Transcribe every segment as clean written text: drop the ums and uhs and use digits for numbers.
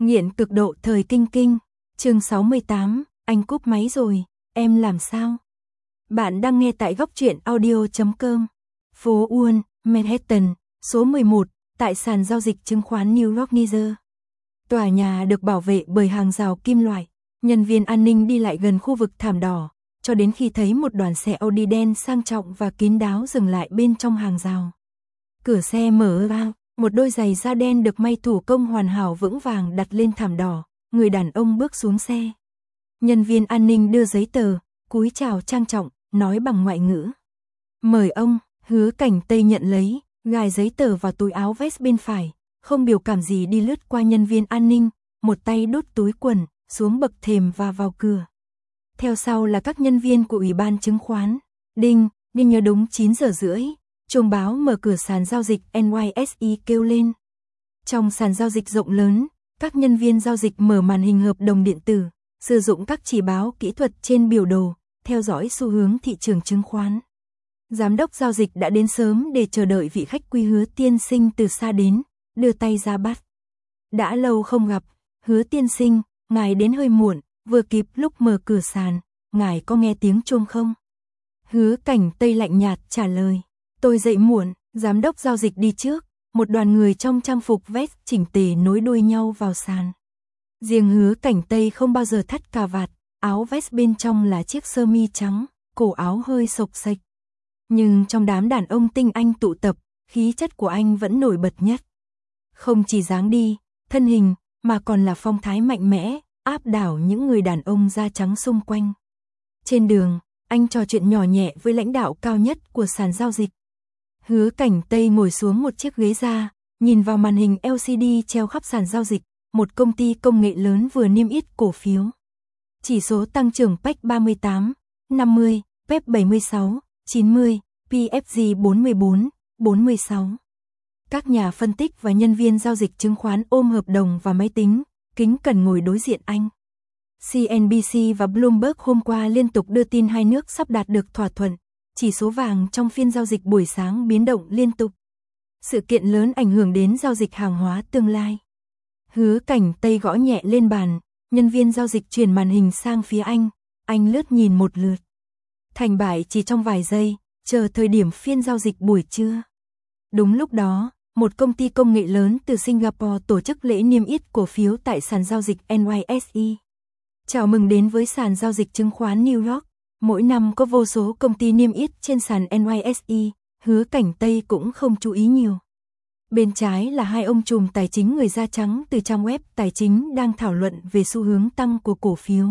Nghiện cực độ thời kinh kinh, chương 68, anh cúp máy rồi, em làm sao? Bạn đang nghe tại góc truyện audio.com. Phố Wall, Manhattan, số 11, tại sàn giao dịch chứng khoán New York, New Jersey. Tòa nhà được bảo vệ bởi hàng rào kim loại, nhân viên an ninh đi lại gần khu vực thảm đỏ, cho đến khi thấy một đoàn xe Audi đen sang trọng và kín đáo dừng lại bên trong hàng rào. Cửa xe mở ra, một đôi giày da đen được may thủ công hoàn hảo vững vàng đặt lên thảm đỏ, người đàn ông bước xuống xe. Nhân viên an ninh đưa giấy tờ, cúi chào trang trọng, nói bằng ngoại ngữ. Mời ông, Hứa Cảnh Tây nhận lấy, gài giấy tờ vào túi áo vest bên phải, không biểu cảm gì đi lướt qua nhân viên an ninh, một tay đút túi quần, xuống bậc thềm và vào cửa. Theo sau là các nhân viên của Ủy ban chứng khoán. Đinh nhớ đúng 9 giờ rưỡi, chuông báo mở cửa sàn giao dịch NYSE kêu lên. Trong sàn giao dịch rộng lớn, các nhân viên giao dịch mở màn hình hợp đồng điện tử, sử dụng các chỉ báo kỹ thuật trên biểu đồ, theo dõi xu hướng thị trường chứng khoán. Giám đốc giao dịch đã đến sớm để chờ đợi vị khách quý Hứa tiên sinh từ xa đến, đưa tay ra bắt. Đã lâu không gặp, Hứa tiên sinh, ngài đến hơi muộn, vừa kịp lúc mở cửa sàn, ngài có nghe tiếng chuông không? Hứa Cảnh Tây lạnh nhạt trả lời. Tôi dậy muộn, giám đốc giao dịch đi trước, một đoàn người trong trang phục vest chỉnh tề nối đuôi nhau vào sàn. Riêng Hứa Cảnh Tây không bao giờ thắt cà vạt, áo vest bên trong là chiếc sơ mi trắng, cổ áo hơi xộc xệch. Nhưng trong đám đàn ông tinh anh tụ tập, khí chất của anh vẫn nổi bật nhất. Không chỉ dáng đi, thân hình, mà còn là phong thái mạnh mẽ, áp đảo những người đàn ông da trắng xung quanh. Trên đường, anh trò chuyện nhỏ nhẹ với lãnh đạo cao nhất của sàn giao dịch. Hứa Cảnh Tây ngồi xuống một chiếc ghế da, nhìn vào màn hình LCD treo khắp sàn giao dịch, một công ty công nghệ lớn vừa niêm yết cổ phiếu. Chỉ số tăng trưởng PEC 38, 50, PEP 76, 90, PFG 44, 46. Các nhà phân tích và nhân viên giao dịch chứng khoán ôm hợp đồng và máy tính, kính cẩn ngồi đối diện anh. CNBC và Bloomberg hôm qua liên tục đưa tin hai nước sắp đạt được thỏa thuận. Chỉ số vàng trong phiên giao dịch buổi sáng biến động liên tục. Sự kiện lớn ảnh hưởng đến giao dịch hàng hóa tương lai. Hứa Cảnh Tây gõ nhẹ lên bàn, nhân viên giao dịch chuyển màn hình sang phía anh lướt nhìn một lượt. Thành bại chỉ trong vài giây, chờ thời điểm phiên giao dịch buổi trưa. Đúng lúc đó, một công ty công nghệ lớn từ Singapore tổ chức lễ niêm yết cổ phiếu tại sàn giao dịch NYSE. Chào mừng đến với sàn giao dịch chứng khoán New York. Mỗi năm có vô số công ty niêm yết trên sàn NYSE, Hứa Cảnh Tây cũng không chú ý nhiều. Bên trái là hai ông trùm tài chính người da trắng từ trang web tài chính đang thảo luận về xu hướng tăng của cổ phiếu.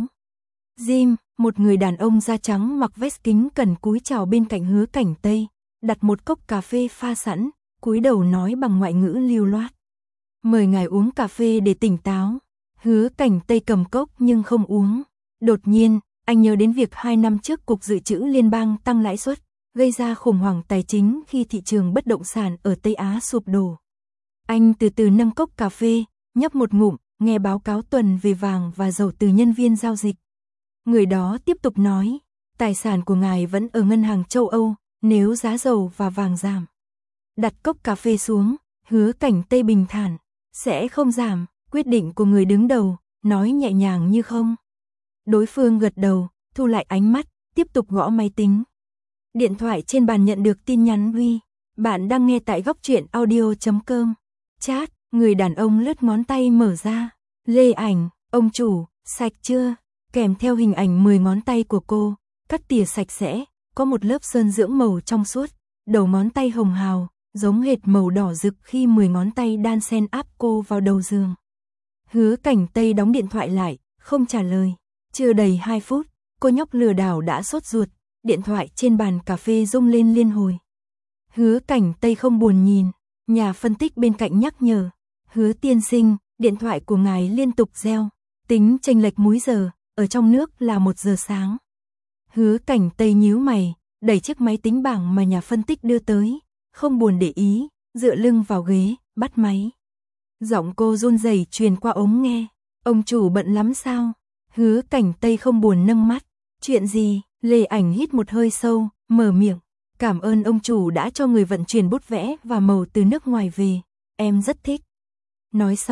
Jim, một người đàn ông da trắng mặc vest kính cẩn cúi chào bên cạnh Hứa Cảnh Tây, đặt một cốc cà phê pha sẵn, cúi đầu nói bằng ngoại ngữ lưu loát. Mời ngài uống cà phê để tỉnh táo. Hứa Cảnh Tây cầm cốc nhưng không uống. Đột nhiên, anh nhớ đến việc 2 năm trước Cục Dự trữ Liên bang tăng lãi suất, gây ra khủng hoảng tài chính khi thị trường bất động sản ở Tây Á sụp đổ. Anh từ từ nâng cốc cà phê, nhấp một ngụm, nghe báo cáo tuần về vàng và dầu từ nhân viên giao dịch. Người đó tiếp tục nói, tài sản của ngài vẫn ở ngân hàng châu Âu, nếu giá dầu và vàng giảm. Đặt cốc cà phê xuống, Hứa Cảnh Tây bình thản, sẽ không giảm, quyết định của người đứng đầu, nói nhẹ nhàng như không. Đối phương gật đầu, thu lại ánh mắt, tiếp tục gõ máy tính. Điện thoại trên bàn nhận được tin nhắn Huy, bạn đang nghe tại góc truyện audio.com. Chat, người đàn ông lướt ngón tay mở ra. Lê Ảnh, ông chủ, sạch chưa? Kèm theo hình ảnh 10 ngón tay của cô, cắt tỉa sạch sẽ, có một lớp sơn dưỡng màu trong suốt, đầu ngón tay hồng hào, giống hệt màu đỏ rực khi 10 ngón tay đan xen áp cô vào đầu giường. Hứa Cảnh Tây đóng điện thoại lại, không trả lời. Chưa đầy 2 phút, cô nhóc lừa đảo đã sốt ruột, điện thoại trên bàn cà phê rung lên liên hồi. Hứa Cảnh Tây không buồn nhìn, nhà phân tích bên cạnh nhắc nhở. Hứa tiên sinh, điện thoại của ngài liên tục reo, tính chênh lệch múi giờ, ở trong nước là 1 giờ sáng. Hứa Cảnh Tây nhíu mày, đẩy chiếc máy tính bảng mà nhà phân tích đưa tới, không buồn để ý, dựa lưng vào ghế, bắt máy. Giọng cô run rẩy truyền qua ống nghe. Ông chủ bận lắm sao? Hứa Cảnh Tây không buồn nâng mắt. Chuyện gì? Lê Ảnh hít một hơi sâu, mở miệng. Cảm ơn ông chủ đã cho người vận chuyển bút vẽ và màu từ nước ngoài về. Em rất thích. Nói xong,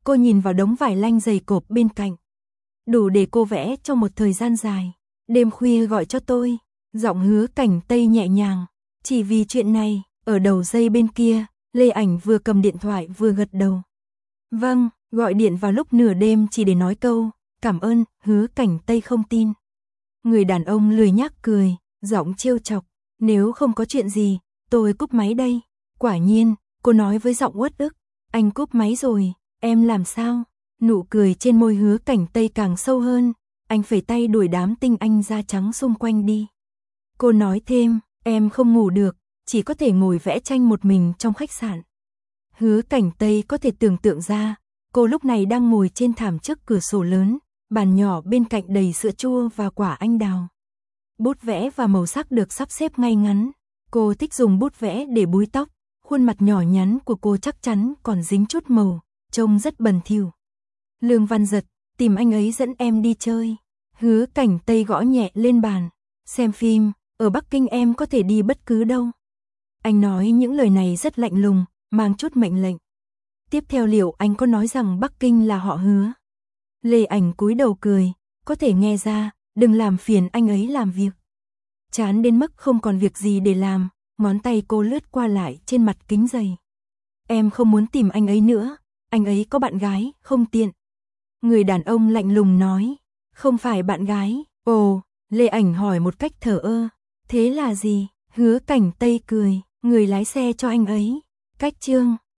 Cô nhìn vào đống vải lanh dày cộp bên cạnh. Đủ để cô vẽ trong một thời gian dài. Đêm khuya gọi cho tôi. Giọng Hứa Cảnh Tây nhẹ nhàng. Chỉ vì chuyện này, ở đầu dây bên kia, Lê Ảnh vừa cầm điện thoại vừa gật đầu. Vâng, gọi điện vào lúc nửa đêm chỉ để nói câu, cảm ơn, Hứa Cảnh Tây không tin. Người đàn ông lười nhác cười, giọng trêu chọc. Nếu không có chuyện gì, tôi cúp máy đây. Quả nhiên, cô nói với giọng uất ức. Anh cúp máy rồi, em làm sao? Nụ cười trên môi Hứa Cảnh Tây càng sâu hơn. Anh phẩy tay đuổi đám tinh anh da trắng xung quanh đi. Cô nói thêm, em không ngủ được, chỉ có thể ngồi vẽ tranh một mình trong khách sạn. Hứa Cảnh Tây có thể tưởng tượng ra, cô lúc này đang ngồi trên thảm trước cửa sổ lớn, bàn nhỏ bên cạnh đầy sữa chua và quả anh đào. Bút vẽ và màu sắc được sắp xếp ngay ngắn. Cô thích dùng bút vẽ để búi tóc, khuôn mặt nhỏ nhắn của cô chắc chắn còn dính chút màu, trông rất bẩn thỉu. Lương Văn Giật, tìm anh ấy dẫn em đi chơi. Hứa Cảnh Tây gõ nhẹ lên bàn. Xem phim, ở Bắc Kinh em có thể đi bất cứ đâu. Anh nói những lời này rất lạnh lùng, mang chút mệnh lệnh. Tiếp theo liệu anh có nói rằng Bắc Kinh là họ Hứa? Lê Ảnh cúi đầu cười, có thể nghe ra, đừng làm phiền anh ấy làm việc. Chán đến mức không còn việc gì để làm, ngón tay cô lướt qua lại trên mặt kính giày. Em không muốn tìm anh ấy nữa, anh ấy có bạn gái, không tiện. Người đàn ông lạnh lùng nói, không phải bạn gái. Ồ, Lê Ảnh hỏi một cách thờ ơ, thế là gì? Hứa Cảnh Tây cười, người lái xe cho anh ấy. Cách chương